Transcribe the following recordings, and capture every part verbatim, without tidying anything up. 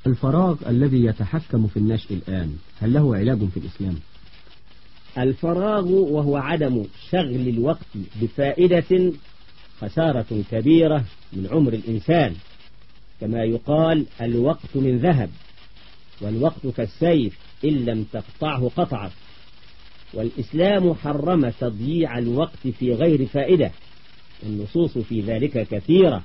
الفراغ الذي يتحكم في النشء الآن هل له علاج في الإسلام؟ الفراغ وهو عدم شغل الوقت بفائدة خسارة كبيرة من عمر الإنسان، كما يقال الوقت من ذهب، والوقت كالسيف إن لم تقطعه قطعك. والإسلام حرم تضييع الوقت في غير فائدة، النصوص في ذلك كثيرة.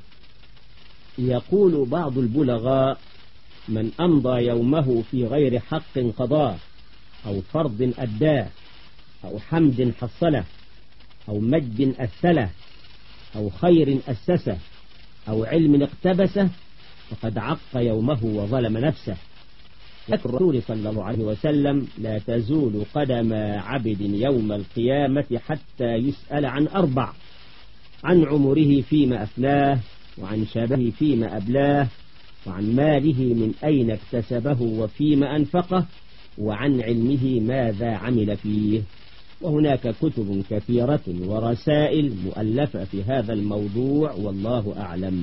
يقول بعض البلغاء: من أمضى يومه في غير حق قضاه، أو فرض أداه، أو حمد حصله، أو مجد أسله، أو خير أسسه، أو علم اقتبسه، فقد عق يومه وظلم نفسه. لكن الرسول صلى الله عليه وسلم: لا تزول قدم عبد يوم القيامة حتى يسأل عن أربع: عن عمره فيما أفناه، وعن شبهه فيما أبلاه، وعن ماله من أين اكتسبه وفيما أنفقه، وعن علمه ماذا عمل فيه. وهناك كتب كثيرة ورسائل مؤلفة في هذا الموضوع، والله أعلم.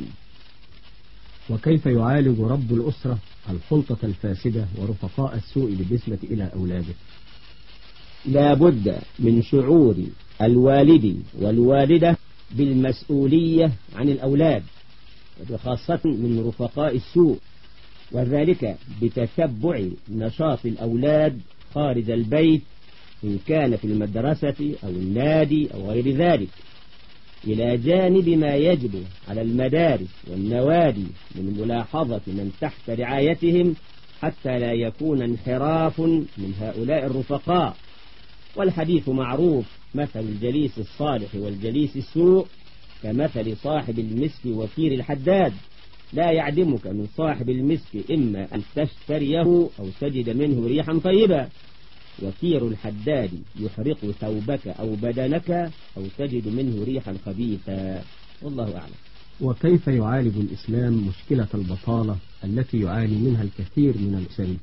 وكيف يعالج رب الأسرة الخلطة الفاسدة ورفقاء السوء بالنسبة إلى أولاده؟ لا بد من شعور الوالد والوالدة بالمسؤولية عن الأولاد، وبخاصة من رفقاء السوء، وذلك بتتبع نشاط الأولاد خارج البيت، إن كان في المدرسة أو النادي أو غير ذلك، إلى جانب ما يجب على المدارس والنوادي من ملاحظة من تحت رعايتهم، حتى لا يكون انحراف من هؤلاء الرفقاء. والحديث معروف: مثل الجليس الصالح والجليس السوء كمثل صاحب المسك وكير الحداد، لا يعدمك من صاحب المسك إما أن تشتريه أو تجد منه ريحا طيبة، وكير الحداد يحرق ثوبك أو بدنك أو تجد منه ريحا خبيثا. والله أعلم. وكيف يعالج الإسلام مشكلة البطالة التي يعاني منها الكثير من الأسر؟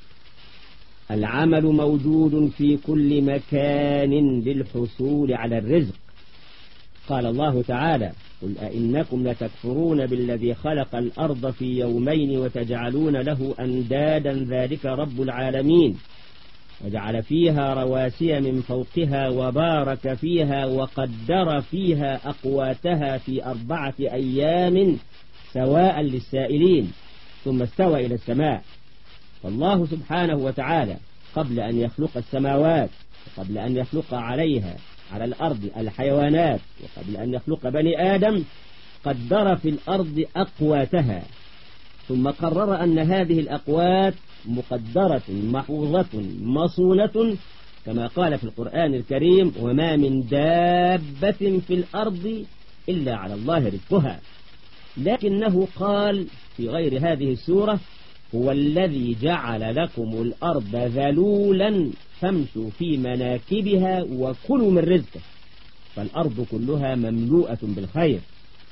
العمل موجود في كل مكان للحصول على الرزق. قال الله تعالى: قل أئنكم لتكفرون بالذي خلق الأرض في يومين وتجعلون له أندادا ذلك رب العالمين، وجعل فيها رواسي من فوقها وبارك فيها وقدر فيها أقواتها في أربعة أيام سواء للسائلين، ثم استوى إلى السماء. فالله سبحانه وتعالى قبل أن يخلق السماوات، وقبل أن يخلق عليها على الأرض الحيوانات، وقبل أن يخلق بني آدم، قدر في الأرض أقواتها، ثم قرر أن هذه الأقوات مقدرة محفوظة مصونة، كما قال في القرآن الكريم: وما من دابة في الأرض إلا على الله رزقها. لكنه قال في غير هذه السورة: هو الذي جعل لكم الأرض ذلولا فامشوا في مناكبها وكلوا من رزقه. فالأرض كلها مملوءة بالخير،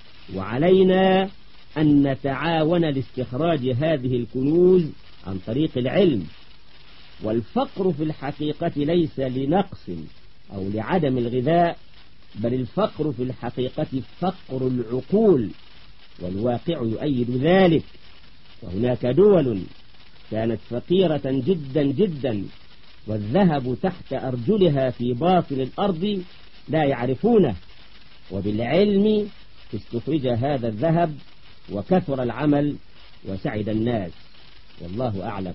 وعلينا أن نتعاون لاستخراج هذه الكنوز عن طريق العلم. والفقر في الحقيقة ليس لنقص أو لعدم الغذاء، بل الفقر في الحقيقة فقر العقول، والواقع يؤيد ذلك. وهناك دول كانت فقيرة جدا جدا، والذهب تحت أرجلها في باطن الأرض لا يعرفونه، وبالعلم استخرج هذا الذهب وكثر العمل وسعد الناس. والله أعلم.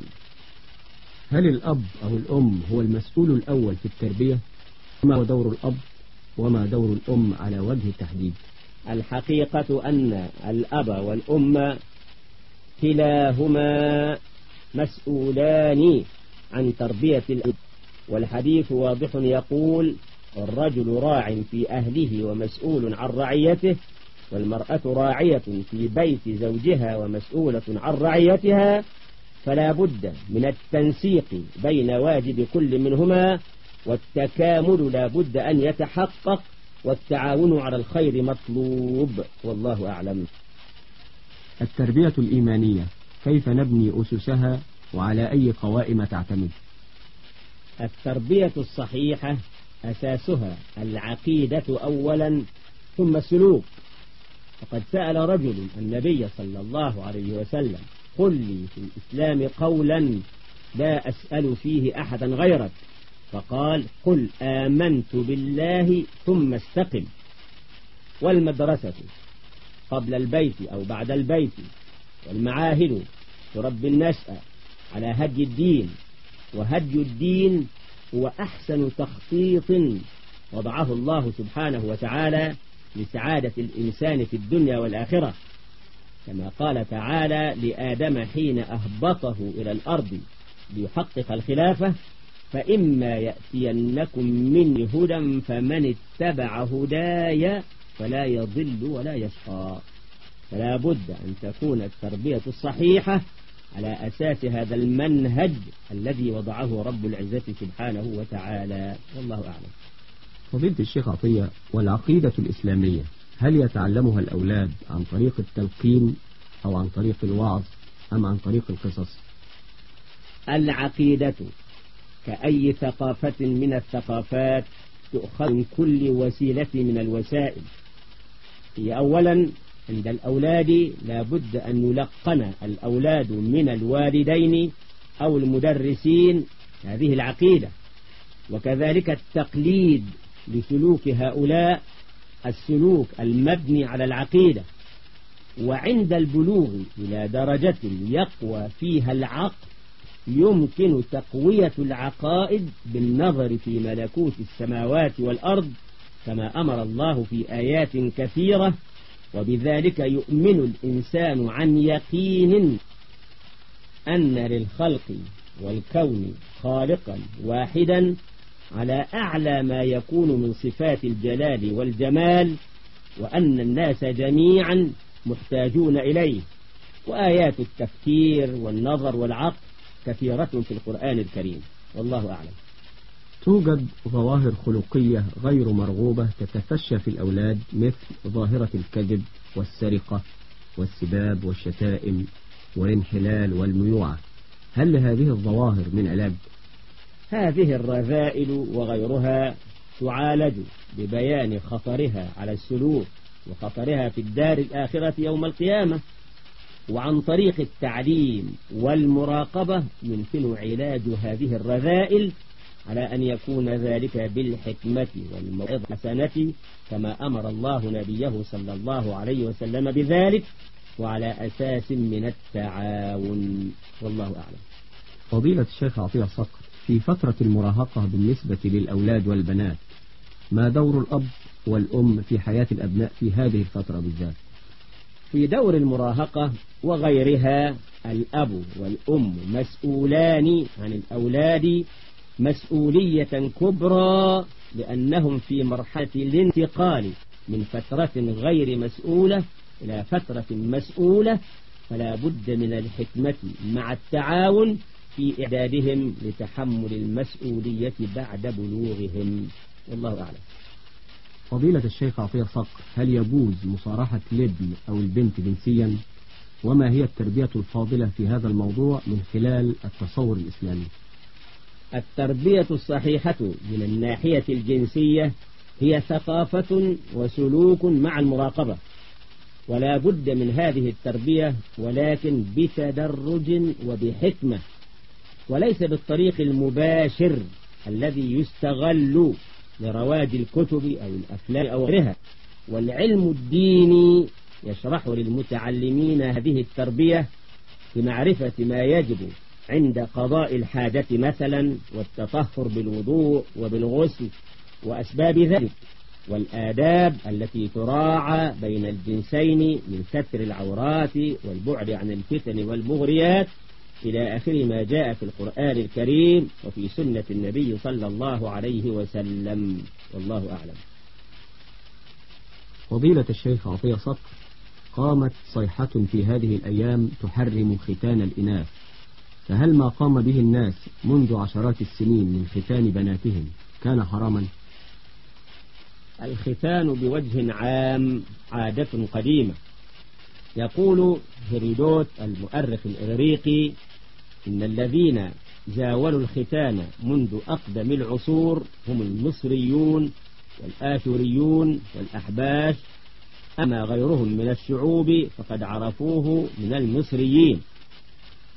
هل الأب أو الأم هو المسؤول الأول في التربية؟ ما هو دور الأب وما دور الأم على وجه التحديد؟ الحقيقة أن الأب والأم كلاهما مسؤولان عن تربية الأب، والحديث واضح يقول: الرجل راع في أهله ومسؤول عن رعيته، والمرأة راعية في بيت زوجها ومسؤولة عن رعيتها. فلا بد من التنسيق بين واجب كل منهما، والتكامل لا بد أن يتحقق، والتعاون على الخير مطلوب. والله أعلم. التربية الإيمانية كيف نبني أسسها وعلى أي قوائم تعتمد؟ التربية الصحيحة أساسها العقيدة أولا، ثم السلوك. فقد سأل رجل النبي صلى الله عليه وسلم: قل لي في الإسلام قولا لا أسأل فيه أحدا غيرك، فقال قل آمنت بالله ثم استقم. والمدرسة قبل البيت أو بعد البيت، والمعاهد تربي النشأة على هدي الدين، وهدي الدين هو أحسن تخطيط وضعه الله سبحانه وتعالى لسعادة الإنسان في الدنيا والآخرة، كما قال تعالى لآدم حين أهبطه إلى الأرض ليحقق الخلافة: فإما يأتينكم مني هدى فمن اتبع هداي فلا يضل ولا يشقى. فلا بد أن تكون التربية الصحيحة على أساس هذا المنهج الذي وضعه رب العزة سبحانه وتعالى، والله أعلم. فضيلة الشيخ عطية، والعقيدة الإسلامية هل يتعلمها الأولاد عن طريق التلقين أو عن طريق الوعظ أم عن طريق القصص؟ العقيدة كأي ثقافة من الثقافات تؤخذ من كل وسيلة من الوسائل. هي أولا عند الأولاد لا بد أن يلقن الأولاد من الوالدين أو المدرسين هذه العقيدة، وكذلك التقليد لسلوك هؤلاء السلوك المبني على العقيدة. وعند البلوغ إلى درجة يقوى فيها العقل يمكن تقوية العقائد بالنظر في ملكوت السماوات والأرض كما أمر الله في آيات كثيرة، وبذلك يؤمن الإنسان عن يقين أن للخلق والكون خالقا واحدا على أعلى ما يكون من صفات الجلال والجمال، وأن الناس جميعا محتاجون إليه. وآيات التفكير والنظر والعقل كثيرة في القرآن الكريم، والله أعلم. توجد ظواهر خلقية غير مرغوبة تتفشى في الأولاد، مثل ظاهرة الكذب والسرقة والسباب والشتائم والانحلال والميوعة. هل لهذه الظواهر من علاج؟ هذه الرذائل وغيرها تعالج ببيان خطرها على السلوك وخطرها في الدار الآخرة يوم القيامة، وعن طريق التعليم والمراقبة يمكن علاج هذه الرذائل على أن يكون ذلك بالحكمة والموعظة الحسنة كما أمر الله نبيه صلى الله عليه وسلم بذلك، وعلى أساس من التعاون، والله أعلم. فضيلة الشيخ عطية صقر، في فترة المراهقة بالنسبة للأولاد والبنات ما دور الأب والأم في حياة الأبناء في هذه الفترة بالذات؟ في دور المراهقة وغيرها الأب والأم مسؤولان عن الأولاد مسؤولية كبرى، لأنهم في مرحلة الانتقال من فترة غير مسؤولة إلى فترة مسؤولة، فلا بد من الحكمة مع التعاون في إعدادهم لتحمل المسؤولية بعد بلوغهم، والله أعلم. فضيلة الشيخ عطية صقر، هل يجوز مصارحة الابن أو البنت جنسيا؟ وما هي التربية الفاضلة في هذا الموضوع من خلال التصور الإسلامي؟ التربية الصحيحة من الناحية الجنسية هي ثقافة وسلوك مع المراقبة، ولا بد من هذه التربية، ولكن بتدرج وبحكمة، وليس بالطريق المباشر الذي يستغل لرواج الكتب أو الأفلام أو غيرها. والعلم الديني يشرح للمتعلمين هذه التربية بمعرفة ما يجب عند قضاء الحاجة مثلا، والتطهر بالوضوء وبالغسل وأسباب ذلك، والآداب التي تراعى بين الجنسين من ستر العورات والبعد عن الفتن والمغريات إلى آخر ما جاء في القرآن الكريم وفي سنة النبي صلى الله عليه وسلم، والله أعلم. فضيلة الشيخ عطية صقر، قامت صيحة في هذه الأيام تحرم ختان الإناث، فهل ما قام به الناس منذ عشرات السنين من ختان بناتهم كان حراما؟ الختان بوجه عام عادة قديمة. يقول هيرودوت المؤرخ الإغريقي إن الذين زاولوا الختان منذ أقدم العصور هم المصريون والآشوريون والأحباش، أما غيرهم من الشعوب فقد عرفوه من المصريين.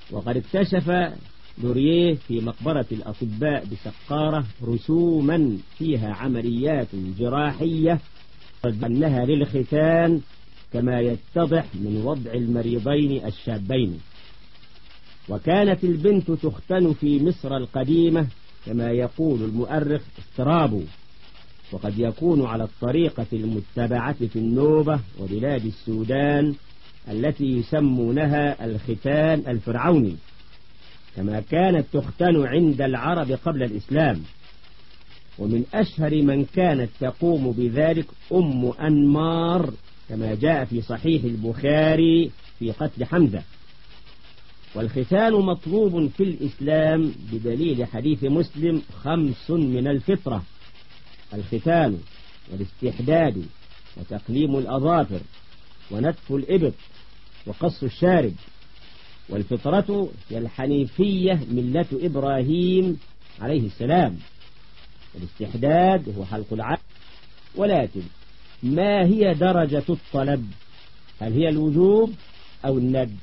وقد اكتشف لوريه في مقبرة الأطباء بسقارة رسوما فيها عمليات جراحية أنها للختان كما يتضح من وضع المريضين الشابين. وكانت البنت تختن في مصر القديمة كما يقول المؤرخ استرابو، وقد يكون على الطريقة المتبعة في النوبة وبلاد السودان التي يسمونها الختان الفرعوني، كما كانت تختن عند العرب قبل الإسلام. ومن أشهر من كانت تقوم بذلك أم أنمار كما جاء في صحيح البخاري في قتل حمزة. والختان مطلوب في الإسلام بدليل حديث مسلم خمس من الفطرة: الختان والاستحداد وتقليم الأظافر ونتف الإبط وقص الشارب. والفطرة هي الحنيفية ملة إبراهيم عليه السلام. الاستحداد هو حلق العقل. ولكن ما هي درجة الطلب؟ هل هي الوجوب أو الند؟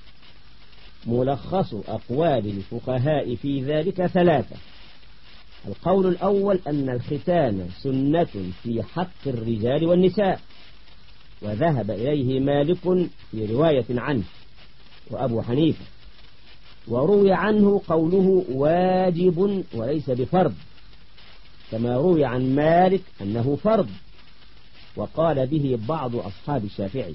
ملخص أقوال الفقهاء في ذلك ثلاثة. القول الأول أن الختان سنة في حق الرجال والنساء، وذهب إليه مالك في رواية عنه وأبو حنيفة، وروي عنه قوله واجب وليس بفرض، كما روي عن مالك أنه فرض وقال به بعض أصحاب الشافعي.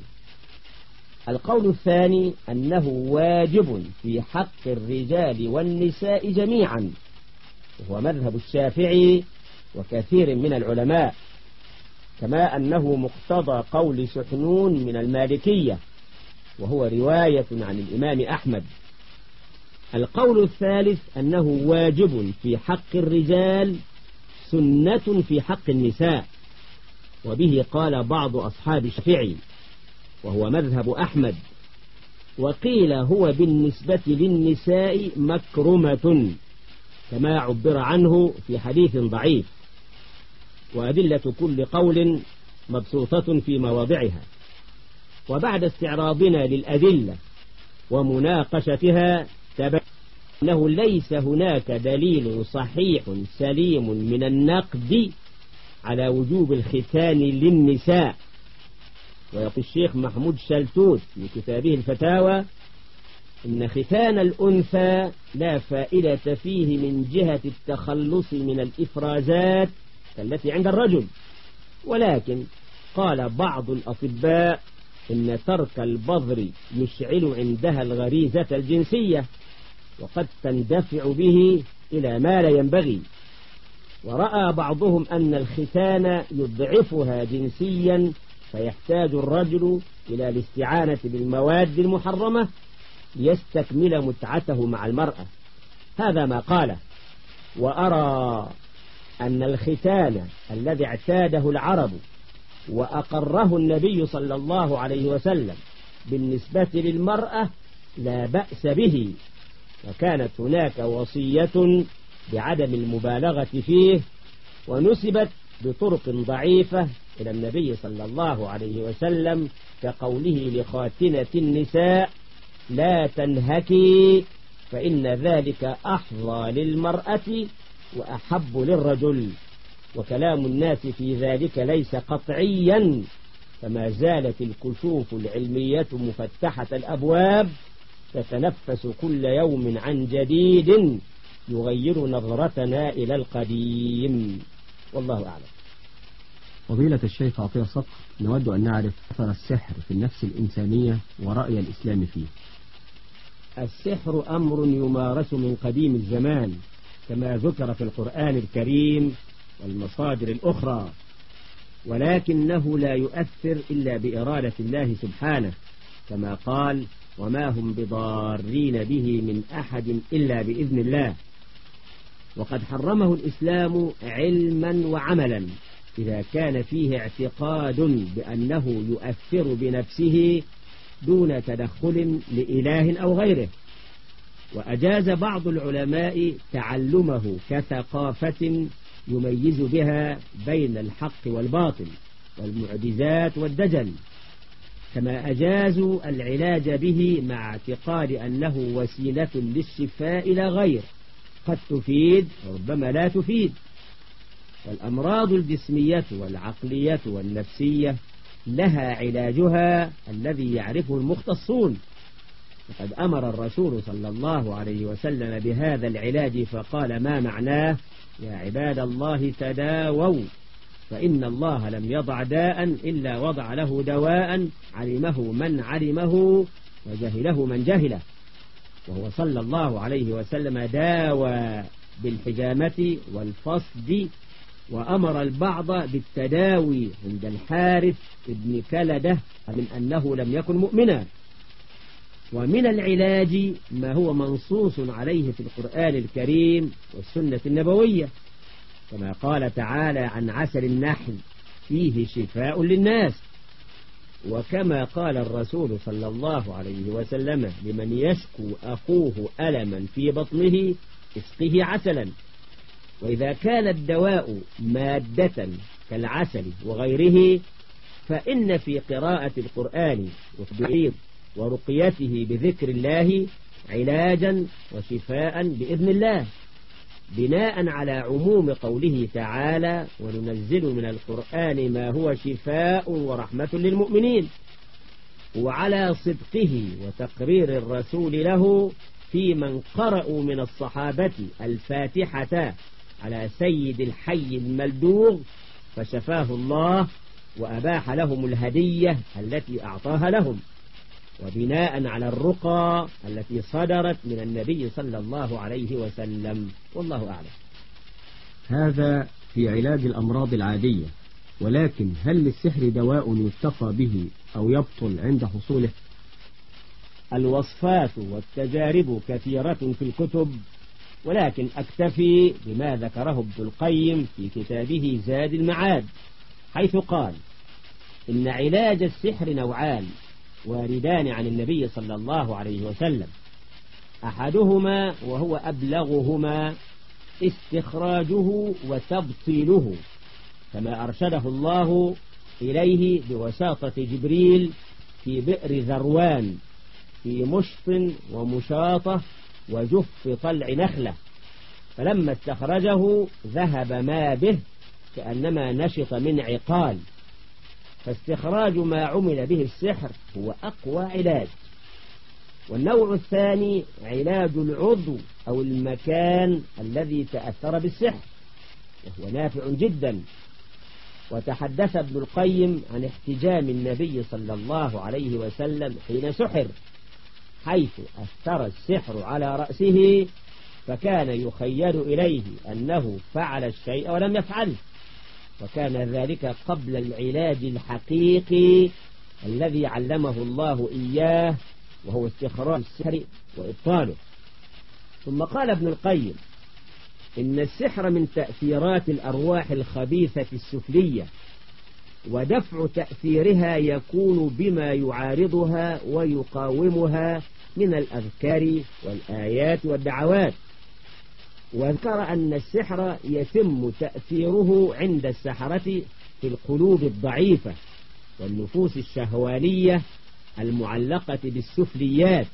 القول الثاني أنه واجب في حق الرجال والنساء جميعا، وهو مذهب الشافعي وكثير من العلماء، كما أنه مقتضى قول سحنون من المالكية، وهو رواية عن الإمام أحمد. القول الثالث أنه واجب في حق الرجال سنة في حق النساء، وبه قال بعض أصحاب الشافعي وهو مذهب أحمد. وقيل هو بالنسبة للنساء مكرمة كما عبر عنه في حديث ضعيف. وأدلة كل قول مبسوطة في مواضعها. وبعد استعراضنا للأدلة ومناقشتها تبين أنه ليس هناك دليل صحيح سليم من النقد على وجوب الختان للنساء. ويقول الشيخ محمود شلتوت في كتابه الفتاوى إن ختان الأنثى لا فائدة فيه من جهة التخلص من الإفرازات التي عند الرجل، ولكن قال بعض الأطباء إن ترك البذر يشعل عندها الغريزة الجنسية، وقد تندفع به إلى ما لا ينبغي. ورأى بعضهم أن الختان يضعفها جنسيا، فيحتاج الرجل إلى الاستعانة بالمواد المحرمة ليستكمل متعته مع المرأة. هذا ما قاله. وأرى أن الختان الذي اعتاده العرب وأقره النبي صلى الله عليه وسلم بالنسبة للمرأة لا بأس به، وكانت هناك وصية بعدم المبالغة فيه، ونسبت بطرق ضعيفة إلى النبي صلى الله عليه وسلم كقوله لخاتنة النساء: لا تنهكي فإن ذلك أحظى للمرأة وأحب للرجل. وكلام الناس في ذلك ليس قطعيا، فما زالت الكشوف العلمية مفتحة الأبواب تتنفس كل يوم عن جديد يغير نظرتنا إلى القديم. والله أعلم. فضيلة الشيخ عطية صقر، نود أن نعرف أثر السحر في النفس الإنسانية ورأي الإسلام فيه. السحر أمر يمارس من قديم الزمان كما ذكر في القرآن الكريم والمصادر الأخرى، ولكنه لا يؤثر إلا بإرادة الله سبحانه، كما قال: وما هم بضارين به من أحد إلا بإذن الله. وقد حرمه الإسلام علما وعملا إذا كان فيه اعتقاد بأنه يؤثر بنفسه دون تدخل لإله أو غيره. وأجاز بعض العلماء تعلمه كثقافة يميز بها بين الحق والباطل والمعجزات والدجل. كما أجازوا العلاج به مع اعتقاد أنه وسيلة للشفاء إلى غير قد تفيد وربما لا تفيد. والأمراض الجسمية والعقلية والنفسية لها علاجها الذي يعرفه المختصون، وقد أمر الرسول صلى الله عليه وسلم بهذا العلاج فقال: ما معناه؟ يا عباد الله تداووا، فإن الله لم يضع داء إلا وضع له دواء علمه من علمه وجهله من جهله. وهو صلى الله عليه وسلم داوى بالحجامة والفصد، وأمر البعض بالتداوي عند الحارث ابن كلدة من أنه لم يكن مؤمنا. ومن العلاج ما هو منصوص عليه في القرآن الكريم والسنة النبوية، كما قال تعالى عن عسل النحل: فيه شفاء للناس. وكما قال الرسول صلى الله عليه وسلم لمن يشكو أخوه ألما في بطنه: اسقه عسلا. وإذا كان الدواء مادة كالعسل وغيره، فإن في قراءة القرآن والتعويذ ورقيته بذكر الله علاجا وشفاء بإذن الله، بناء على عموم قوله تعالى: وننزل من القرآن ما هو شفاء ورحمة للمؤمنين، وعلى صدقه وتقرير الرسول له في من قرأوا من الصحابة الفاتحة على سيد الحي الملدوغ فشفاه الله وأباح لهم الهدية التي أعطاها لهم، وبناء على الرقى التي صدرت من النبي صلى الله عليه وسلم. والله أعلم. هذا في علاج الأمراض العادية، ولكن هل للسحر دواء يتقى به أو يبطل عند حصوله؟ الوصفات والتجارب كثيرة في الكتب، ولكن أكتفي بما ذكره ابن القيم في كتابه زاد المعاد، حيث قال: إن علاج السحر نوعان واردان عن النبي صلى الله عليه وسلم، أحدهما وهو أبلغهما استخراجه وتبطيله، كما أرشده الله إليه بوساطة جبريل في بئر ذروان في مشط ومشاطة وجف طلع نخلة، فلما استخرجه ذهب ما به كأنما نشط من عقال. فاستخراج ما عمل به السحر هو أقوى علاج. والنوع الثاني علاج العضو أو المكان الذي تأثر بالسحر، وهو نافع جدا. وتحدث ابن القيم عن احتجام النبي صلى الله عليه وسلم حين سحر، حيث أثر السحر على رأسه فكان يخيل إليه أنه فعل الشيء ولم يفعله، وكان ذلك قبل العلاج الحقيقي الذي علمه الله إياه، وهو استخراج السحر وإبطاله. ثم قال ابن القيم: إن السحر من تأثيرات الأرواح الخبيثة السفلية، ودفع تأثيرها يكون بما يعارضها ويقاومها من الأذكار والآيات والدعوات. وذكر أن السحر يتم تأثيره عند السحرة في القلوب الضعيفة والنفوس الشهوانية المعلقة بالسفليات،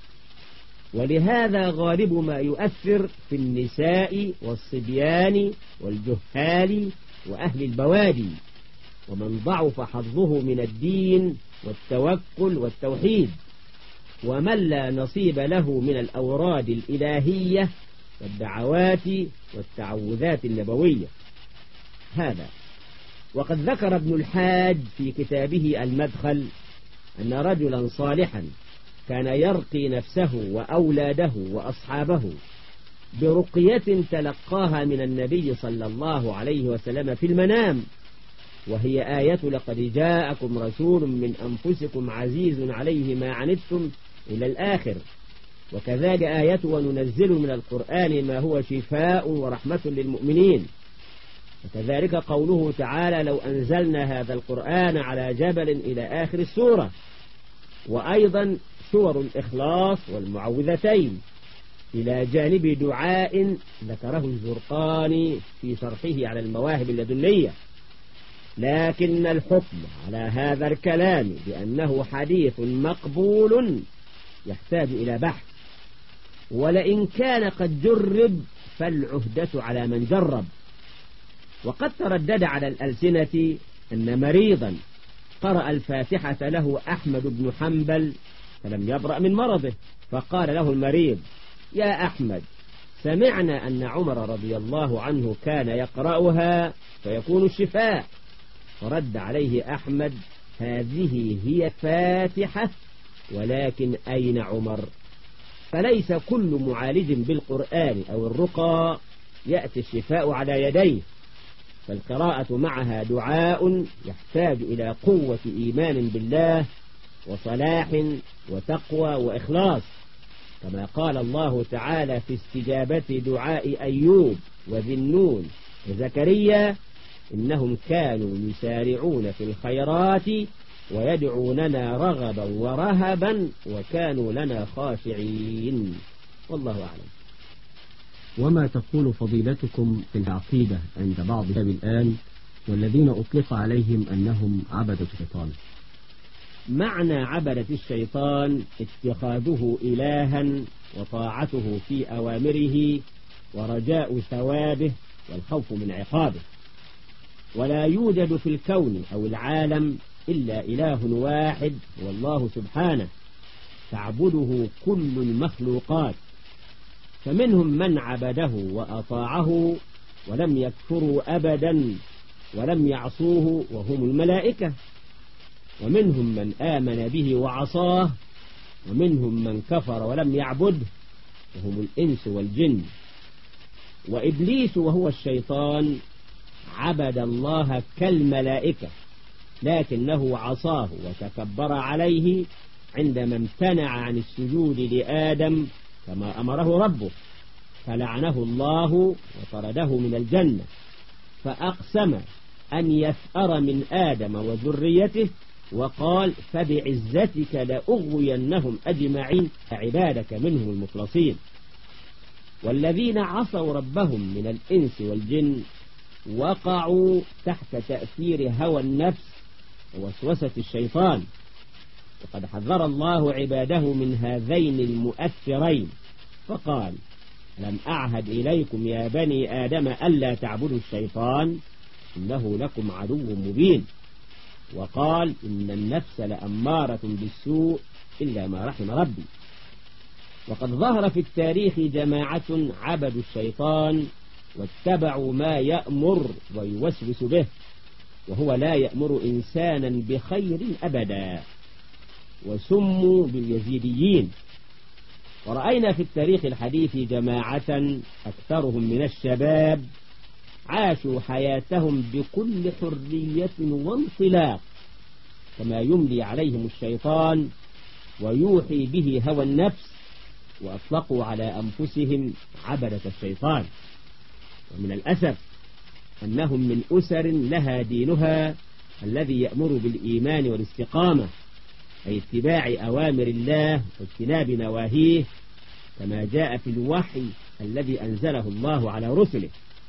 ولهذا غالب ما يؤثر في النساء والصبيان والجهال وأهل البوادي، ومن ضعف حظه من الدين والتوكل والتوحيد، ومن لا نصيب له من الأوراد الإلهية والدعوات والتعوذات النبوية. هذا وقد ذكر ابن الحاج في كتابه المدخل أن رجلا صالحا كان يرقي نفسه وأولاده وأصحابه برقية تلقاها من النبي صلى الله عليه وسلم في المنام، وهي آية: لقد جاءكم رسول من أنفسكم عزيز عليه ما عنتم إلى الآخر. وكذلك آية: وننزل من القرآن ما هو شفاء ورحمة للمؤمنين. وكذلك قوله تعالى: لو أنزلنا هذا القرآن على جبل إلى آخر السورة. وأيضا سور الإخلاص والمعوذتين، إلى جانب دعاء ذكره الزرقاني في شرحه على المواهب اللدنية. لكن الحكم على هذا الكلام بأنه حديث مقبول يحتاج إلى بحث، ولئن كان قد جرب فالعهدة على من جرب. وقد تردد على الألسنة أن مريضا قرأ الفاتحة له أحمد بن حنبل فلم يبرأ من مرضه، فقال له المريض: يا أحمد، سمعنا أن عمر رضي الله عنه كان يقرأها فيكون الشفاء. فرد عليه أحمد: هذه هي فاتحة، ولكن أين عمر؟ فليس كل معالج بالقرآن أو الرقى يأتي الشفاء على يديه، فالقراءة معها دعاء يحتاج إلى قوة إيمان بالله وصلاح وتقوى وإخلاص، كما قال الله تعالى في استجابة دعاء أيوب وذي النون وزكريا: إنهم كانوا يسارعون في الخيرات ويدعوننا رغبا ورهبا وكانوا لنا خاشعين. والله أعلم. وما تقول فضيلتكم في العقيدة عند بعض الشباب الآن والذين أطلق عليهم أنهم عبدة الشيطان؟ معنى عبدة الشيطان اتخاذه إلها وطاعته في أوامره ورجاء ثوابه والخوف من عقابه. ولا يوجد في الكون أو العالم إلا إله واحد والله سبحانه، تعبده كل المخلوقات، فمنهم من عبده وأطاعه ولم يكفروا أبدا ولم يعصوه وهم الملائكة، ومنهم من آمن به وعصاه، ومنهم من كفر ولم يعبده وهم الإنس والجن. وإبليس وهو الشيطان عبد الله كالملائكة، لكنه عصاه وتكبر عليه عندما امتنع عن السجود لآدم كما أمره ربه، فلعنه الله وطرده من الجنة، فأقسم أن يثأر من آدم وذريته وقال: فبعزتك لأغوينهم أجمعين عبادك منهم المخلصين. والذين عصوا ربهم من الإنس والجن وقعوا تحت تأثير هوى النفس ووسوسة الشيطان، وقد حذر الله عباده من هذين المؤثرين فقال: لم أعهد إليكم يا بني آدم ألا تعبدوا الشيطان إنه لكم عدو مبين. وقال: إن النفس لأمارة بالسوء إلا ما رحم ربي. وقد ظهر في التاريخ جماعة عبدوا الشيطان واتبعوا ما يأمر ويوسوس به، وهو لا يأمر إنسانا بخير أبدا، وسموا باليزيديين. ورأينا في التاريخ الحديث جماعة أكثرهم من الشباب عاشوا حياتهم بكل حرية وانطلاق كما يملي عليهم الشيطان ويوحي به هوى النفس، وأطلقوا على أنفسهم عبدة الشيطان. ومن الأسف أنهم من أسر لها دينها الذي يأمر بالإيمان والاستقامة، أي اتباع أوامر الله واجتناب نواهيه كما جاء في الوحي الذي أنزله الله على رسله.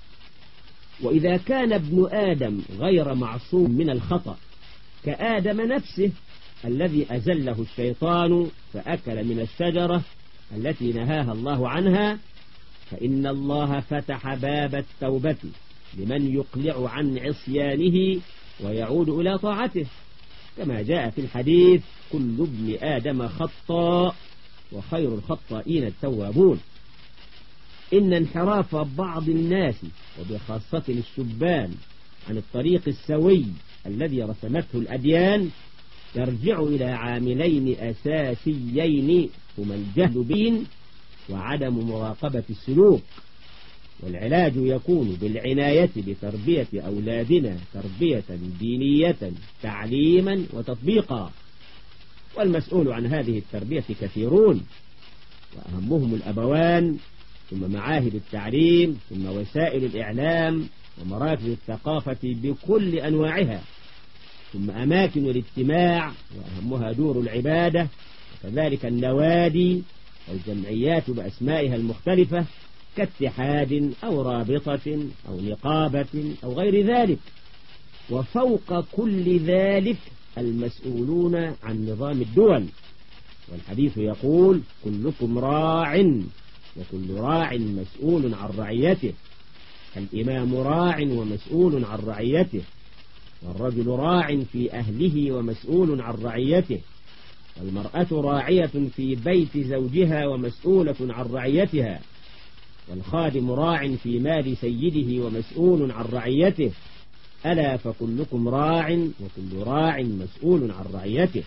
وإذا كان ابن آدم غير معصوم من الخطأ كآدم نفسه الذي أزله الشيطان فأكل من الشجرة التي نهاها الله عنها، فإن الله فتح باب التوبة لمن يقلع عن عصيانه ويعود إلى طاعته، كما جاء في الحديث: كل ابن آدم خطاء وخير الخطائين التوابون. إن انحراف بعض الناس وبخاصة الشبان عن الطريق السوي الذي رسمته الأديان يرجع إلى عاملين أساسيين هما الجهل بهم وعدم مراقبة السلوك. والعلاج يكون بالعناية بتربية أولادنا تربية دينية تعليما وتطبيقا، والمسؤول عن هذه التربية كثيرون، وأهمهم الأبوان، ثم معاهد التعليم، ثم وسائل الإعلام ومراكز الثقافة بكل أنواعها، ثم أماكن الاجتماع وأهمها دور العبادة، وكذلك النوادي والجمعيات بأسمائها المختلفة كاتحاد أو رابطة أو نقابة أو غير ذلك. وفوق كل ذلك المسؤولون عن نظام الدول، والحديث يقول كلكم راع وكل راع مسؤول عن رعيته، الإمام راع ومسؤول عن رعيته، والرجل راع في أهله ومسؤول عن رعيته، والمرأة راعية في بيت زوجها ومسؤولة عن رعيتها، والخادم راع في مال سيده ومسؤول عن رعيته، ألا فكلكم راع وكل راع مسؤول عن رعيته.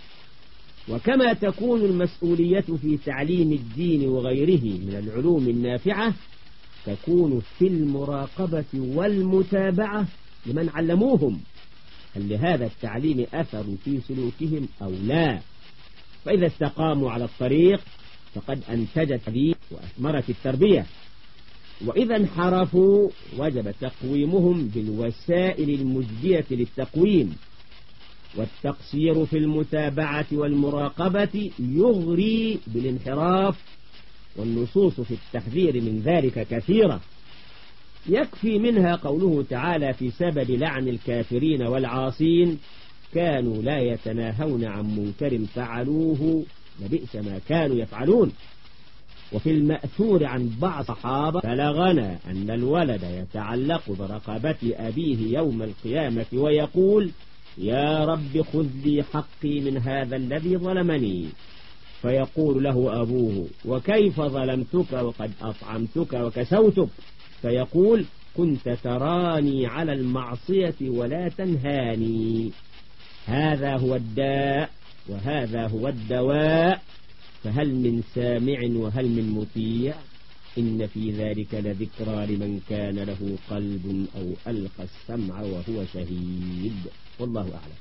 وكما تكون المسؤولية في تعليم الدين وغيره من العلوم النافعة، تكون في المراقبة والمتابعة لمن علموهم، هل لهذا التعليم أثر في سلوكهم أو لا؟ فإذا استقاموا على الطريق فقد أنتجت هذه وأثمرت التربية، وإذا انحرفوا وجب تقويمهم بالوسائل المجدية للتقويم، والتقصير في المتابعة والمراقبة يغري بالانحراف، والنصوص في التحذير من ذلك كثيرة، يكفي منها قوله تعالى في سبب لعن الكافرين والعاصين كانوا لا يتناهون عن منكر فعلوه لبئس ما كانوا يفعلون. وفي المأثور عن بعض الصحابة بلغنا أن الولد يتعلق برقبة أبيه يوم القيامة ويقول يا رب خذ لي حقي من هذا الذي ظلمني، فيقول له أبوه وكيف ظلمتك وقد أطعمتك وكسوتك؟ فيقول كنت تراني على المعصية ولا تنهاني. هذا هو الداء وهذا هو الدواء، فهل من سامع وهل من مطيع؟ إن في ذلك لذكرى لمن كان له قلب أو ألقى السمع وهو شهيد. والله أعلم.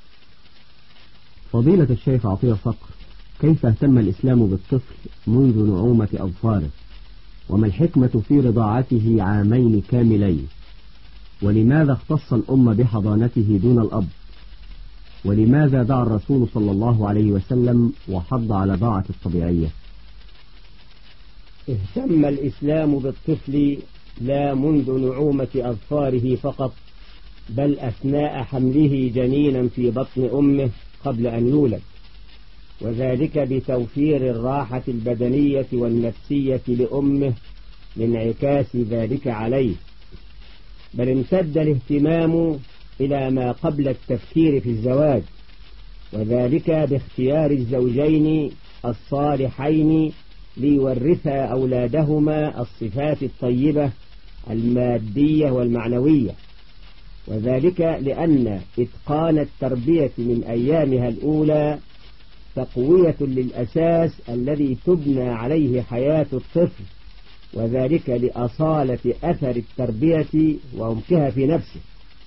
فضيلة الشيخ عطية صقر، كيف اهتم الإسلام بالطفل منذ نعومة أظفاره؟ وما الحكمة في رضاعته عامين كاملين؟ ولماذا اختص الأم بحضانته دون الأب؟ ولماذا دعا الرسول صلى الله عليه وسلم وحض على ضاعة الطبيعية؟ اهتم الإسلام بالطفل لا منذ نعومة أظفاره فقط، بل أثناء حمله جنينا في بطن أمه قبل أن يولد، وذلك بتوفير الراحة البدنية والنفسية لأمه لانعكاس ذلك عليه، بل امتد الاهتمام إلى ما قبل التفكير في الزواج، وذلك باختيار الزوجين الصالحين ليورثا أولادهما الصفات الطيبة المادية والمعنوية، وذلك لأن إتقان التربية من أيامها الأولى تقوية للأساس الذي تبنى عليه حياة الطفل، وذلك لأصالة أثر التربية وعمقها في نفسه.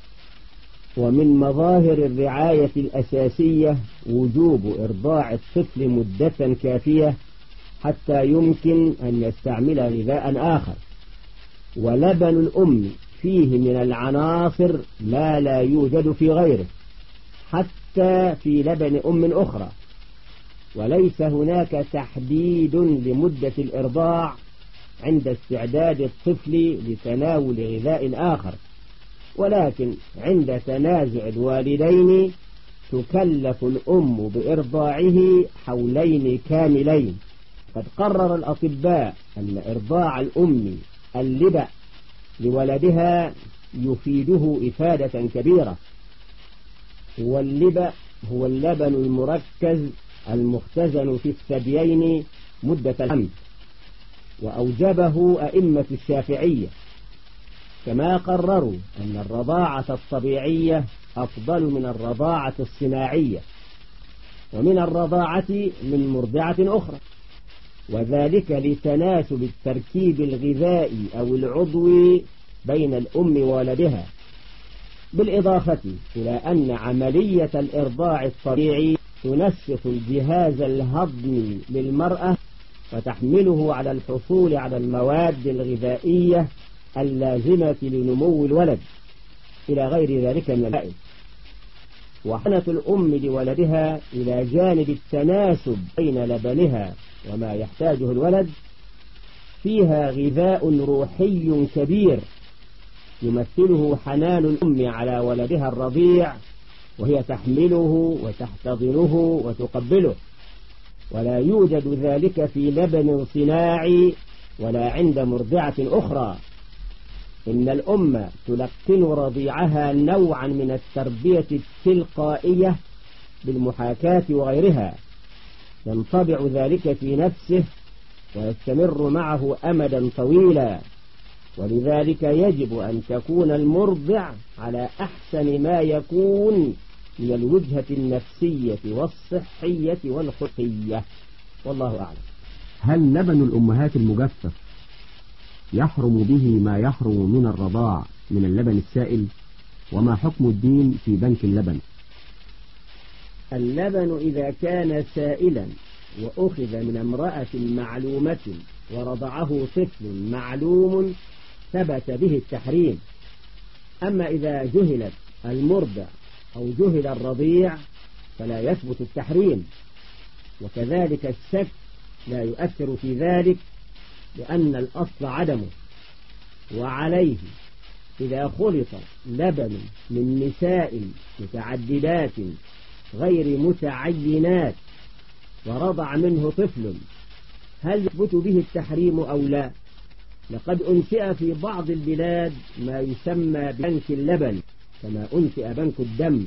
ومن مظاهر الرعاية الأساسية وجوب إرضاع الطفل مدة كافية حتى يمكن أن يستعمل غذاء آخر، ولبن الأم فيه من العناصر ما لا يوجد في غيره حتى في لبن أم أخرى، وليس هناك تحديد لمدة الإرضاع عند استعداد الطفل لتناول غذاء آخر، ولكن عند تنازع الوالدين تكلف الأم بإرضاعه حولين كاملين. قد قرر الأطباء أن إرضاع الأم اللبأ لولدها يفيده إفادة كبيرة، واللبأ هو اللبن المركز المختزن في الثديين مدة الحمل، وأوجبه أئمة الشافعية، كما قرروا أن الرضاعة الطبيعية أفضل من الرضاعة الصناعية ومن الرضاعة من مرضعة أخرى، وذلك لتناسب التركيب الغذائي أو العضوي بين الأم وولدها، بالإضافة إلى أن عملية الإرضاع الطبيعي تنشط الجهاز الهضمي للمرأة وتحمله على الحصول على المواد الغذائية اللازمة لنمو الولد إلى غير ذلك من الفائد. وحنة الأم لولدها إلى جانب التناسب بين لبنها وما يحتاجه الولد فيها غذاء روحي كبير، يمثله حنان الأم على ولدها الرضيع وهي تحمله وتحتضنه وتقبله، ولا يوجد ذلك في لبن صناعي ولا عند مرضعة أخرى. إن الأم تلقن رضيعها نوعا من التربية التلقائية بالمحاكاة وغيرها، ينطبع ذلك في نفسه ويستمر معه أمدا طويلا، ولذلك يجب أن تكون المرضع على أحسن ما يكون من الوجهة النفسية والصحية والخلقية، والله أعلم. هل لبن الأمهات المجفف يحرم به ما يحرم من الرضاع من اللبن السائل؟ وما حكم الدين في بنك اللبن؟ اللبن إذا كان سائلا وأخذ من امرأة معلومة ورضعه طفل معلوم ثبت به التحريم. أما إذا جهلت المرضع أو جهل الرضيع فلا يثبت التحريم، وكذلك الشك لا يؤثر في ذلك لأن الأصل عدمه. وعليه إذا خلط لبن من نساء متعددات غير متعينات ورضع منه طفل هل يثبت به التحريم أو لا؟ لقد أنشئ في بعض البلاد ما يسمى بنك اللبن كما أنشئ بنك الدم،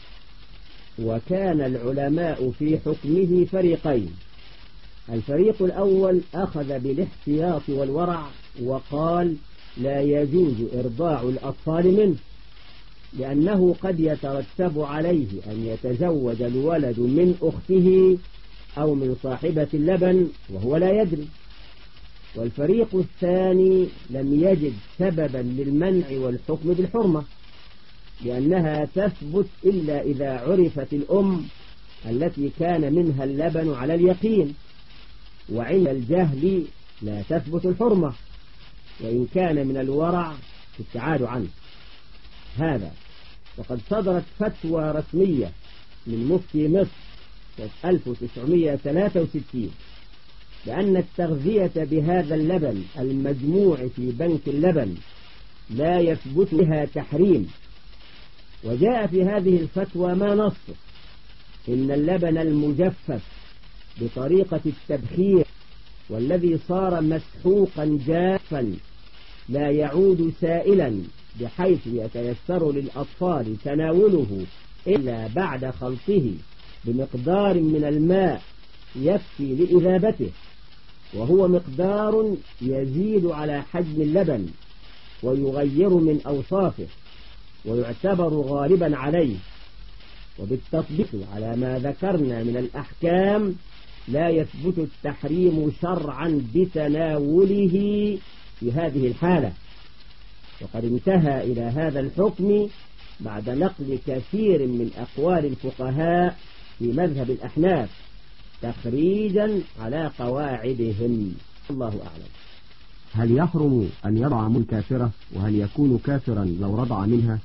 وكان العلماء في حكمه فريقين. الفريق الأول أخذ بالاحتياط والورع وقال لا يجوز إرضاع الأطفال منه، لأنه قد يترتب عليه أن يتزوج الولد من أخته أو من صاحبة اللبن وهو لا يدري. والفريق الثاني لم يجد سببا للمنع والحكم بالحرمة، لأنها تثبت إلا إذا عرفت الأم التي كان منها اللبن على اليقين، وعند الجهل لا تثبت الحرمة، وإن كان من الورع الابتعاد عنه. هذا وقد صدرت فتوى رسمية من مفتي مصر سنة ألف وتسعمائة وثلاثة وستين لأن التغذية بهذا اللبن المجموع في بنك اللبن لا يثبت بها تحريم. وجاء في هذه الفتوى ما نص إن اللبن المجفف بطريقة التبخير والذي صار مسحوقا جافا لا يعود سائلا بحيث يتيسر للأطفال تناوله إلا بعد خلطه بمقدار من الماء يكفي لإذابته، وهو مقدار يزيد على حجم اللبن ويغير من أوصافه ويعتبر غالبا عليه. وبالتطبيق على ما ذكرنا من الأحكام لا يثبت التحريم شرعا بتناوله في هذه الحالة. وقد انتهى إلى هذا الحكم بعد نقل كثير من أقوال الفقهاء في مذهب الأحناف تخريجا على قواعدهم، الله أعلم. هل يحرم أن يرضع من كافرة؟ وهل يكون كافرا لو رضع منها؟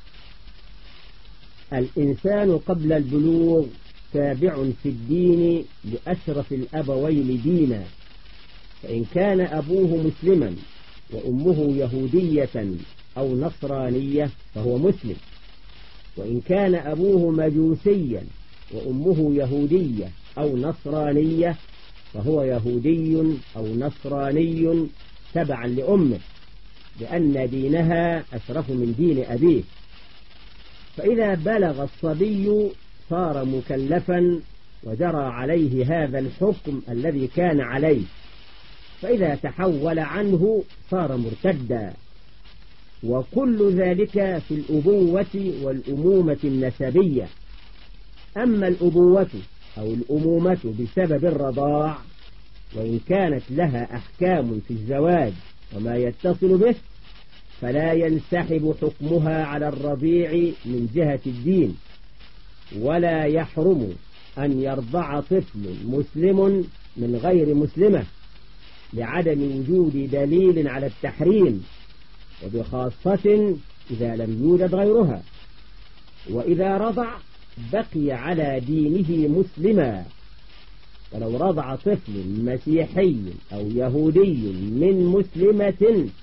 الإنسان قبل البلوغ تابع في الدين لأشرف الأبوين دينا، فإن كان أبوه مسلما وأمه يهودية أو نصرانية فهو مسلم، وإن كان أبوه مجوسيا وأمه يهودية أو نصرانية فهو يهودي أو نصراني تبعا لأمه، لأن دينها أشرف من دين أبيه. فإذا بلغ الصبي صار مكلفا وجرى عليه هذا الحكم الذي كان عليه، فإذا تحول عنه صار مرتدا. وكل ذلك في الأبوة والأمومة النسبية. أما الأبوة أو الأمومة بسبب الرضاع وإن كانت لها أحكام في الزواج وما يتصل به فلا ينسحب حكمها على الرضيع من جهة الدين، ولا يحرم أن يرضع طفل مسلم من غير مسلمة لعدم وجود دليل على التحريم، وبخاصة إذا لم يوجد غيرها. وإذا رضع بقي على دينه مسلما، ولو رضع طفل مسيحي أو يهودي من مسلمة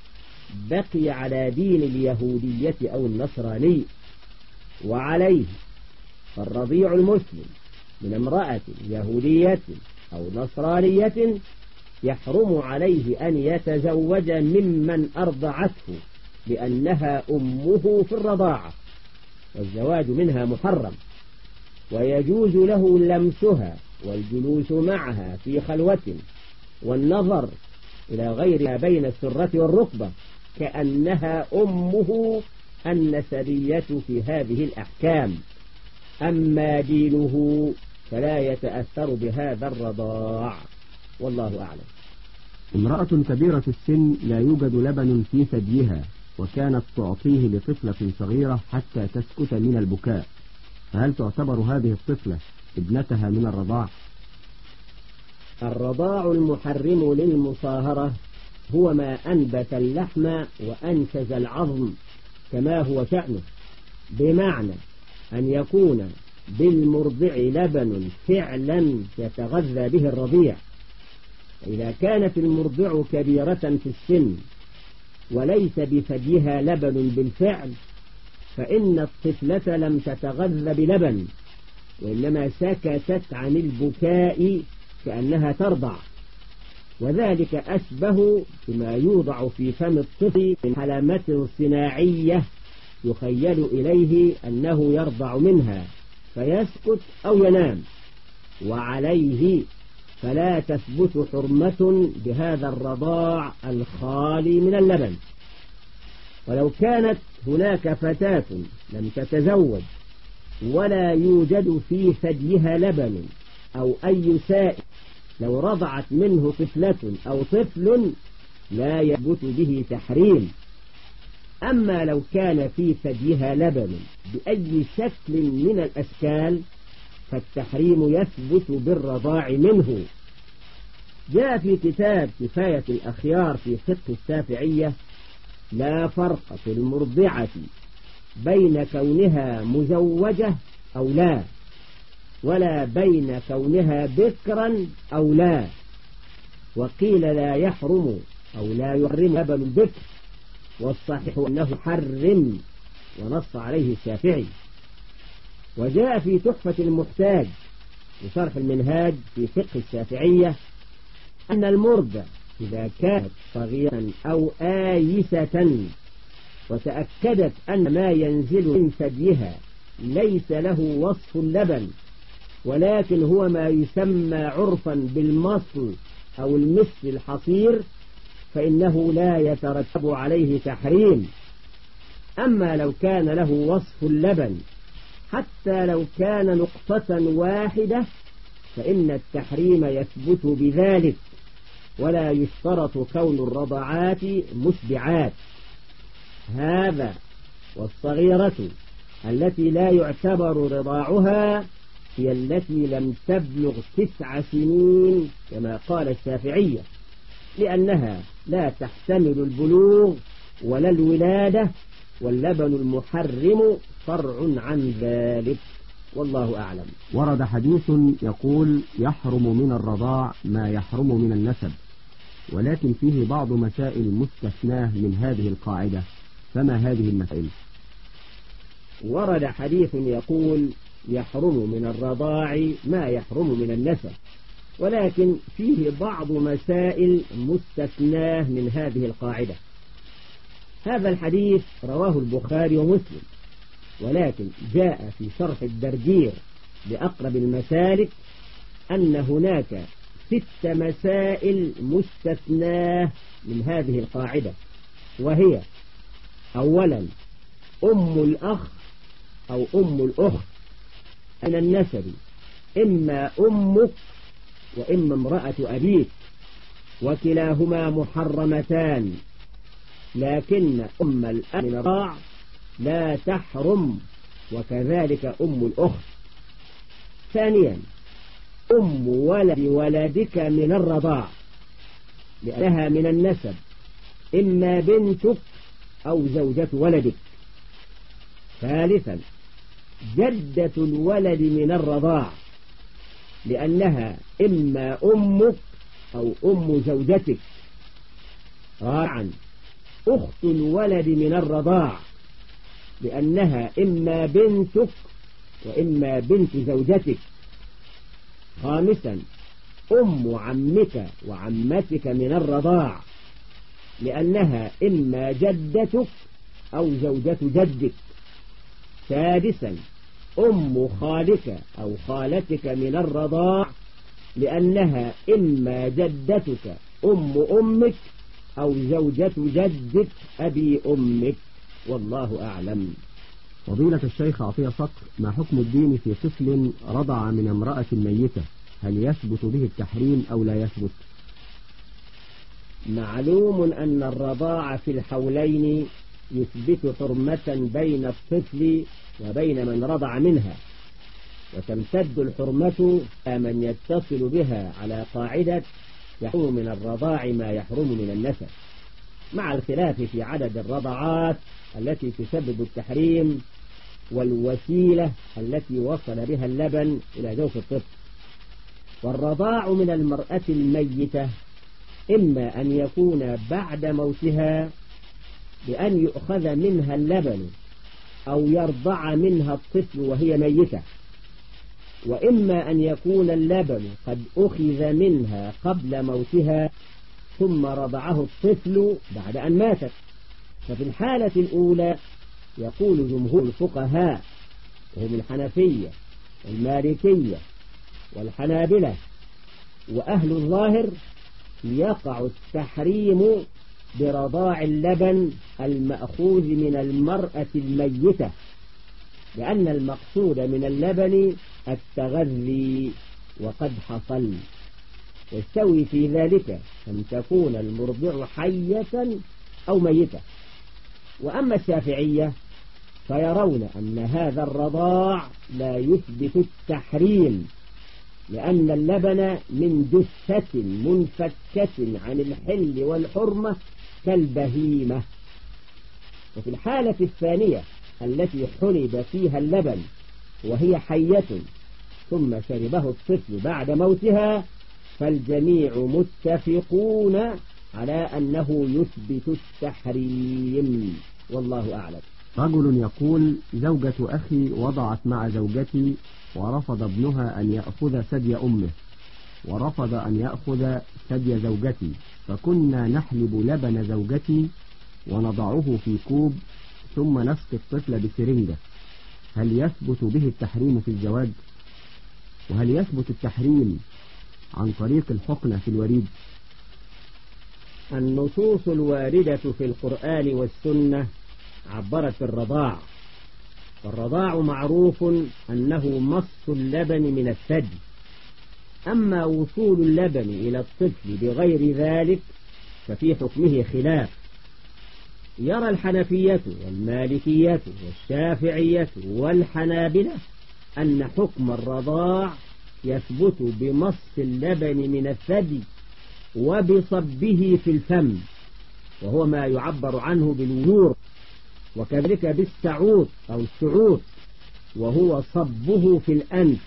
بقي على دين اليهودية أو النصرانية. وعليه فالرضيع المسلم من امرأة يهودية أو نصرانية يحرم عليه أن يتزوج ممن أرضعته لأنها أمه في الرضاعة، والزواج منها محرم، ويجوز له لمسها والجلوس معها في خلوة والنظر إلى غيرها بين السرة والركبة كأنها أمه النسبية في هذه الأحكام. أما دينه فلا يتأثر بهذا الرضاع، والله أعلم. امرأة كبيرة السن لا يوجد لبن في ثديها، وكانت تعطيه لطفلة صغيرة حتى تسكت من البكاء، فهل تعتبر هذه الطفلة ابنتها من الرضاع؟ الرضاع المحرم للمصاهرة هو ما أنبت اللحم وأنشز العظم كما هو شأنه، بمعنى أن يكون بالمرضع لبن فعلا يتغذى به الرضيع. إذا كانت المرضع كبيرة في السن وليس بثديها لبن بالفعل، فإن الطفلة لم تتغذى بلبن، وإنما سكتت عن البكاء كأنها ترضع، وذلك أشبه بما يوضع في فم الطفل من حلمة صناعية يخيل إليه أنه يرضع منها فيسكت أو ينام. وعليه فلا تثبت حرمة بهذا الرضاع الخالي من اللبن. ولو كانت هناك فتاة لم تتزوج ولا يوجد في ثديها لبن أو أي سائل، لو رضعت منه طفلة أو طفل لا يثبت به تحريم. أما لو كان في ثديها لبن بأي شكل من الأشكال فالتحريم يثبت بالرضاع منه. جاء في كتاب كفاية الأخيار في فقه الشافعية: لا فرق في المرضعة بين كونها مزوجة أو لا، ولا بين كونها بكرا أو لا. وقيل لا يحرم أو لا يحرم لبن البكر، والصحيح أنه حرم، ونص عليه الشافعي. وجاء في تحفة المحتاج وشرح المنهاج في فقه الشافعية أن المرضع إذا كانت صغيرا أو آيسة وتأكدت أن ما ينزل من ثديها ليس له وصف اللبن، ولكن هو ما يسمى عرفا بالمصل أو المثل الحصير، فإنه لا يترتب عليه تحريم. أما لو كان له وصف اللبن حتى لو كان نقطة واحدة فإن التحريم يثبت بذلك، ولا يشترط كون الرضعات مشبعات. هذا والصغيرة التي لا يعتبر رضاعها هي التي لم تبلغ تسع سنين كما قال الشافعية، لأنها لا تحتمل البلوغ ولا الولادة، واللبن المحرم فرع عن ذلك، والله أعلم. ورد حديث يقول: يحرم من الرضاع ما يحرم من النسب، ولكن فيه بعض مسائل مستثناه من هذه القاعدة، فما هذه المسائل؟ ورد حديث يقول: يحرم من الرضاع ما يحرم من النسب، ولكن فيه بعض مسائل مستثناه من هذه القاعدة. هذا الحديث رواه البخاري ومسلم، ولكن جاء في شرح الدردير لأقرب المسالك أن هناك ست مسائل مستثناه من هذه القاعدة، وهي: أولا أم الأخ أو أم الأخت من النسب، إما أمك وإما امرأة أبيك، وكلاهما محرمتان، لكن أم الأب من الرضاع لا تحرم، وكذلك أم الأخت. ثانيا أم ولد ولدك من الرضاع، لأنها من النسب، إما بنتك أو زوجة ولدك. ثالثا جدة الولد من الرضاع، لأنها إما أمك أو أم زوجتك. رابعا أخت الولد من الرضاع، لأنها إما بنتك وإما بنت زوجتك. خامسا أم عمك وعمتك من الرضاع، لأنها إما جدتك أو زوجة جدك. سادسا أم خالك أو خالتك من الرضاع، لأنها إما جدتك أم أمك أو زوجة جدك أبي أمك. والله أعلم. فضيلة الشيخ عطية صقر، ما حكم الدين في طفل رضع من امرأة ميتة؟ هل يثبت به التحريم أو لا يثبت؟ معلوم أن الرضاع في الحولين يثبت حرمة بين الطفل وبين من رضع منها، وتمتد الحرمة من يتصل بها على قاعدة يحرم من الرضاع ما يحرم من النسب، مع الخلاف في عدد الرضعات التي تسبب التحريم والوسيلة التي وصل بها اللبن إلى جوف الطفل. والرضاع من المرأة الميتة إما أن يكون بعد موتها بأن يؤخذ منها اللبن أو يرضع منها الطفل وهي ميتة، وإما أن يكون اللبن قد أخذ منها قبل موتها ثم رضعه الطفل بعد أن ماتت. ففي الحالة الأولى يقول جمهور الفقهاء وهم الحنفية والمالكية والحنابلة وأهل الظاهر يقع التحريم برضاع اللبن المأخوذ من المرأة الميتة، لأن المقصود من اللبن التغذي وقد حصل، يستوي في ذلك أن تكون المرضع حية أو ميتة. وأما الشافعية فيرون أن هذا الرضاع لا يثبت التحريم، لأن اللبن من جثة منفكة عن الحل والحرمة كالبهيمة. وفي الحالة الثانية التي حلب فيها اللبن وهي حية ثم شربه الطفل بعد موتها فالجميع متفقون على أنه يثبت التحريم. والله أعلم. رجل يقول: زوجة أخي وضعت مع زوجتي ورفض ابنها أن يأخذ ثدي أمه ورفض أن يأخذ ثدي زوجتي، فكنا نحلب لبن زوجتي ونضعه في كوب ثم نسقي الطفل بسرنجة، هل يثبت به التحريم في الزواج؟ وهل يثبت التحريم عن طريق الحقنة في الوريد؟ النصوص الواردة في القرآن والسنة عبرت الرضاع، والرضاع معروف أنه مص اللبن من الثدي. أما وصول اللبن إلى الطفل بغير ذلك ففي حكمه خلاف. يرى الحنفية والمالكية والشافعية والحنابلة أن حكم الرضاع يثبت بمص اللبن من الثدي وبصبه في الفم، وهو ما يعبر عنه بالوجور، وكذلك بالسعوط أو السعوط وهو صبه في الأنف،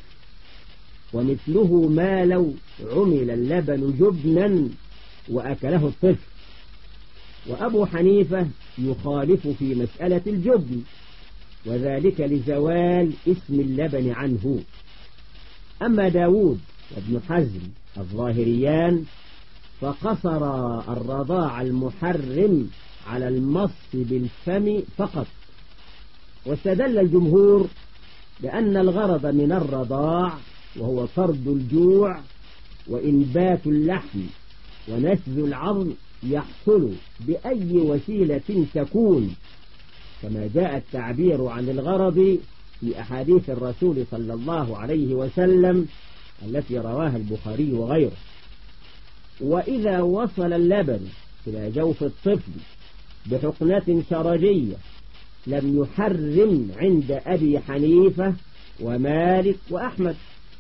ومثله ما لو عمل اللبن جبنا وأكله الطفل. وأبو حنيفة يخالف في مسألة الجبن، وذلك لزوال اسم اللبن عنه. أما داود وابن حزم الظاهريان فقصر الرضاع المحرم على المص بالفم فقط، واستدل الجمهور بأن الغرض من الرضاع وهو طرد الجوع وإنبات اللحم ونسج العظم يحصل بأي وسيلة تكون، كما جاء التعبير عن الغرض في أحاديث الرسول صلى الله عليه وسلم التي رواها البخاري وغيره. وإذا وصل اللبن إلى جوف الطفل بحقنة شرجية لم يحرم عند أبي حنيفة ومالك وأحمد،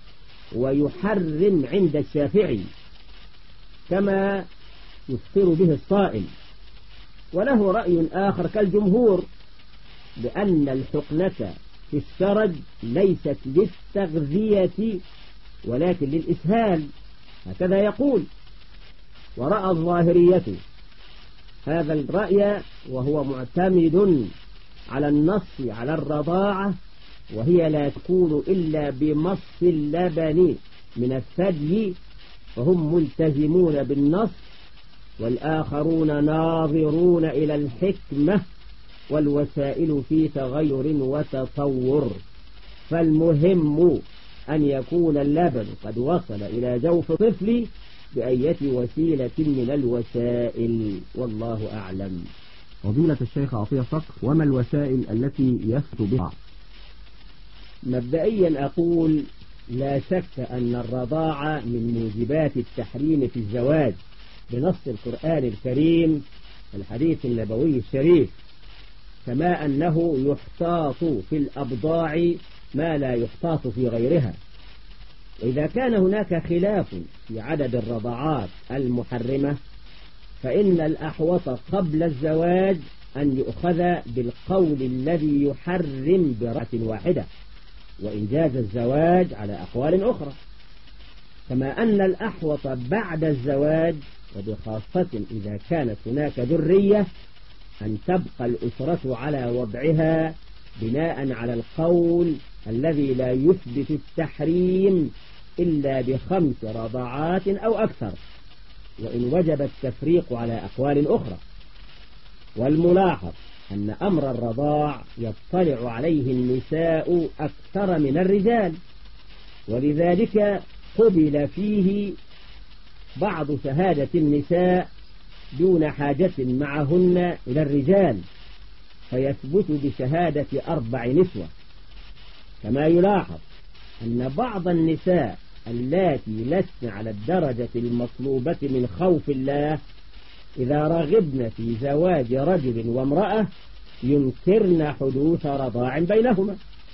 ويحرم عند الشافعي كما يفطر به الصائم. وله رأي آخر كالجمهور بأن الحقنة في الشرج ليست للتغذية ولكن للإسهال، هكذا يقول. ورأى الظاهرية هذا الرأي وهو معتمد على النص على الرضاعة، وهي لا تكون إلا بمص اللبن من الثدي، فهم ملتزمون بالنص، والآخرون ناظرون إلى الحكمة والوسائل في تغير وتطور. فالمهم أن يكون اللبن قد وصل إلى جوف طفل بأية وسيلة من الوسائل، والله أعلم. فضيلة الشيخ عطية صقر، وما الوسائل التي يفتو بها؟ مبدئيا أقول لا شك أن الرضاعة من موجبات التحريم في الزواج بنص القرآن الكريم الحديث النبوي الشريف، كما أنه يحتاط في الأبضاع ما لا يحتاط في غيرها. وإذا كان هناك خلاف في عدد الرضاعات المحرمة، فإن الأحوط قبل الزواج أن يؤخذ بالقول الذي يحرم برأة واحدة، وإن جاز الزواج على أقوال أخرى. كما أن الأحوط بعد الزواج، وبخاصة إذا كانت هناك ذرية، أن تبقى الأسرة على وضعها بناء على القول الذي لا يثبت التحريم إلا بخمس رضاعات أو أكثر، وإن وجب التفريق على أقوال أخرى. والملاحظ أن أمر الرضاع يطلع عليه النساء أكثر من الرجال، ولذلك قبل فيه بعض شهادة النساء دون حاجة معهن إلى الرجال، فيثبت بشهادة أربع نسوة. كما يلاحظ أن بعض النساء اللاتي لسن على الدرجة المطلوبة من خوف الله إذا رغبن في زواج رجل وامرأة ينكرن حدوث رضاع بينهما،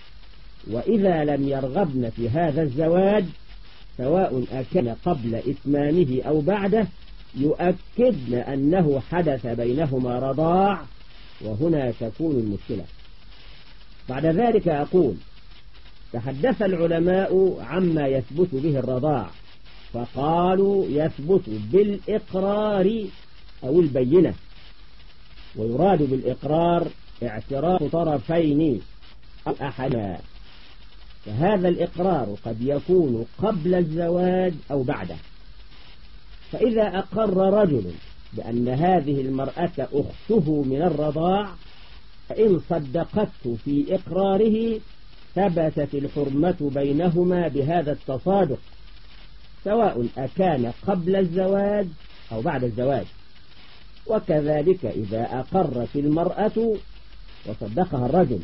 وإذا لم يرغبن في هذا الزواج سواء أكان قبل إتمامه أو بعده يؤكدن أنه حدث بينهما رضاع، وهنا تكون المشكلة. بعد ذلك أقول تحدث العلماء عما يثبت به الرضاع، فقالوا يثبت بالإقرار أو البينة، ويراد بالإقرار اعتراف طرفين أو أحدهما، فهذا الإقرار قد يكون قبل الزواج أو بعده. فإذا أقر رجل بأن هذه المرأة أخته من الرضاع، فإن صدقته في إقراره ثبتت الحرمة بينهما بهذا التصادق، سواء أكان قبل الزواج أو بعد الزواج. وكذلك إذا أقرت المرأة وصدقها الرجل،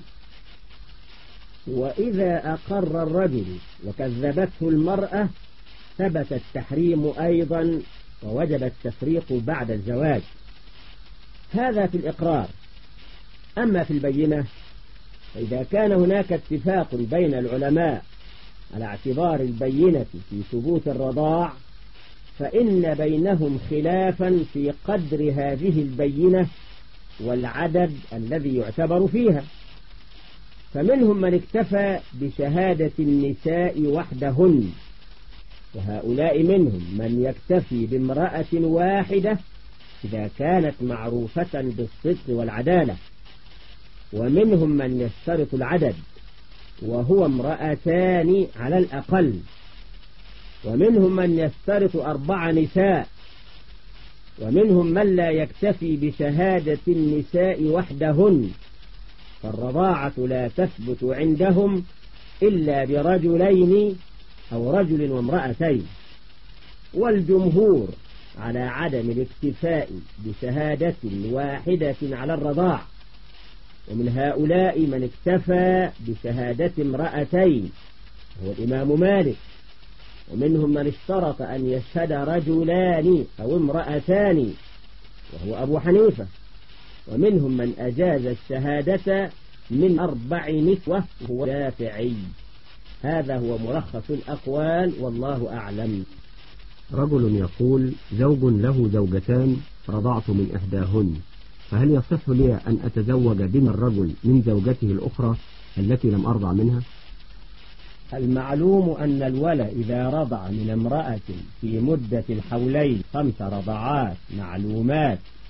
وإذا أقر الرجل وكذبته المرأة ثبت التحريم أيضا ووجب التفريق بعد الزواج. هذا في الإقرار. أما في البينة، فإذا كان هناك اتفاق بين العلماء على اعتبار البينة في ثبوت الرضاع، فإن بينهم خلافا في قدر هذه البينة والعدد الذي يعتبر فيها. فمنهم من اكتفى بشهادة النساء وحدهن، وهؤلاء منهم من يكتفي بامرأة واحدة إذا كانت معروفة بالصدق والعدالة، ومنهم من يشترط العدد وهو امرأتان على الأقل، ومنهم من يشترط أربع نساء، ومنهم من لا يكتفي بشهادة النساء وحدهن، فالرضاعة لا تثبت عندهم إلا برجلين أو رجل وامرأتين. والجمهور على عدم الاكتفاء بشهادة واحدة على الرضاع، ومن هؤلاء من اكتفى بشهادة امرأتين هو الإمام مالك، ومنهم من اشترط أن يشهد رجلان أو امرأتان وهو أبو حنيفة، ومنهم من أجاز الشهادة من أربع نسوة وهو الشافعي. هذا هو ملخص الأقوال، والله أعلم. رجل يقول زوج له زوجتان رضعت من إحداهن، فهل يصح لي أن أتزوج بن الرجل من زوجته الأخرى التي لم أرضع منها؟ المعلوم أن الولد إذا رضع من امرأة في مدة الحولين خمس رضعات معلومات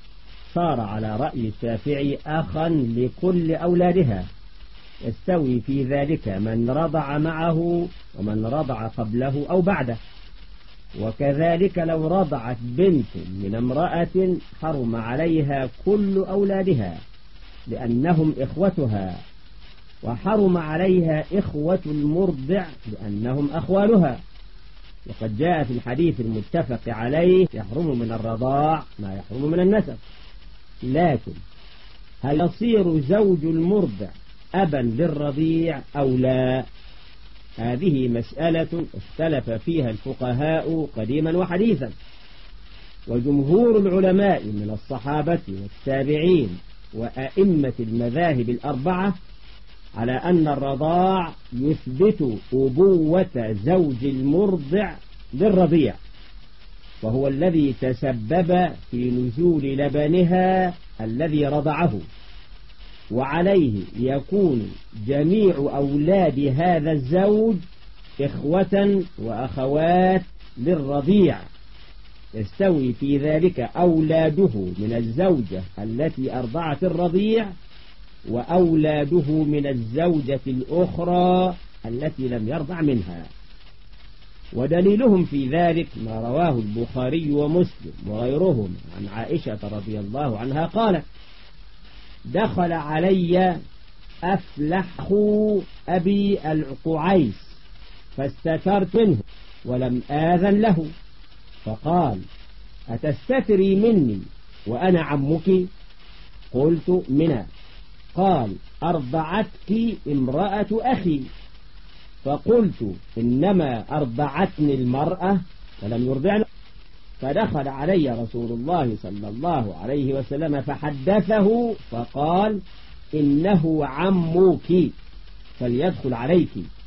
صار على رأي الشافعي أخا لكل أولادها، يستوي في ذلك من رضع معه ومن رضع قبله أو بعده. وكذلك لو رضعت بنت من امرأة حرم عليها كل أولادها لأنهم إخوتها، وحرم عليها إخوة المرضع لأنهم أخوالها. وقد جاء في الحديث المتفق عليه يحرم من الرضاع ما يحرم من النسب. لكن هل يصير زوج المرضع أبا للرضيع أو لا؟ هذه مسألة اختلف فيها الفقهاء قديما وحديثا، وجمهور العلماء من الصحابة والتابعين وأئمة المذاهب الأربعة على أن الرضاع يثبت أبوة زوج المرضع للرضيع، وهو الذي تسبب في نزول لبنها الذي رضعه، وعليه يكون جميع أولاد هذا الزوج إخوة وأخوات للرضيع، يستوي في ذلك أولاده من الزوجة التي أرضعت الرضيع وأولاده من الزوجة الأخرى التي لم يرضع منها. ودليلهم في ذلك ما رواه البخاري ومسلم وغيرهم عن عائشة رضي الله عنها قالت: دخل علي أفلح أبي القعيس فاستترت منه ولم آذن له، فقال: أتستتري مني وأنا عمك؟ قلت: منى. قال: أرضعتك امرأة أخي. فقلت: إنما أرضعتني المرأة ولم يرضعني. فدخل علي رسول الله صلى الله عليه وسلم فحدثه فقال: إنه عمك فليدخل عليك.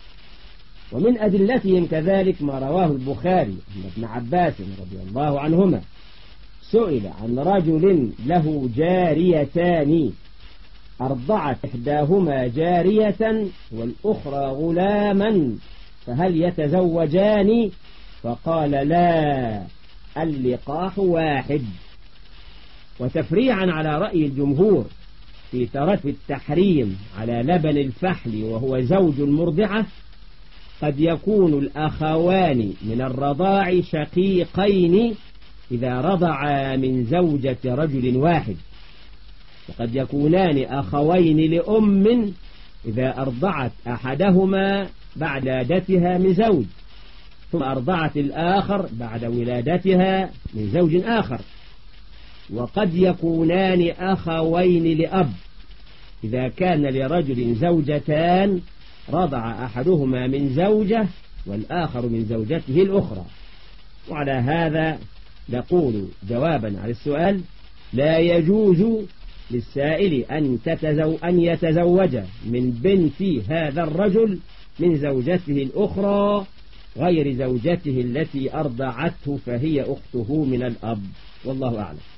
ومن أدلتهم كذلك ما رواه البخاري عن ابن عباس رضي الله عنهما سئل عن رجل له جاريتان أرضعت إحداهما جارية والأخرى غلاما فهل يتزوجان؟ فقال: لا، اللقاح واحد. وتفريعا على رأي الجمهور في ترك التحريم على لبن الفحل وهو زوج المرضعة، قد يكون الأخوان من الرضاع شقيقين إذا رضعا من زوجة رجل واحد، وقد يكونان أخوين لأم إذا أرضعت أحدهما بعد ولادتها من زوج ثم أرضعت الآخر بعد ولادتها من زوج آخر، وقد يكونان أخوين لأب إذا كان لرجل زوجتان رضع أحدهما من زوجة والآخر من زوجته الأخرى. وعلى هذا نقول جوابا على السؤال: لا يجوز للسائل أن, تتزو أن يتزوج من بنت هذا الرجل من زوجته الأخرى غير زوجته التي أرضعته فهي أخته من الأب، والله أعلم.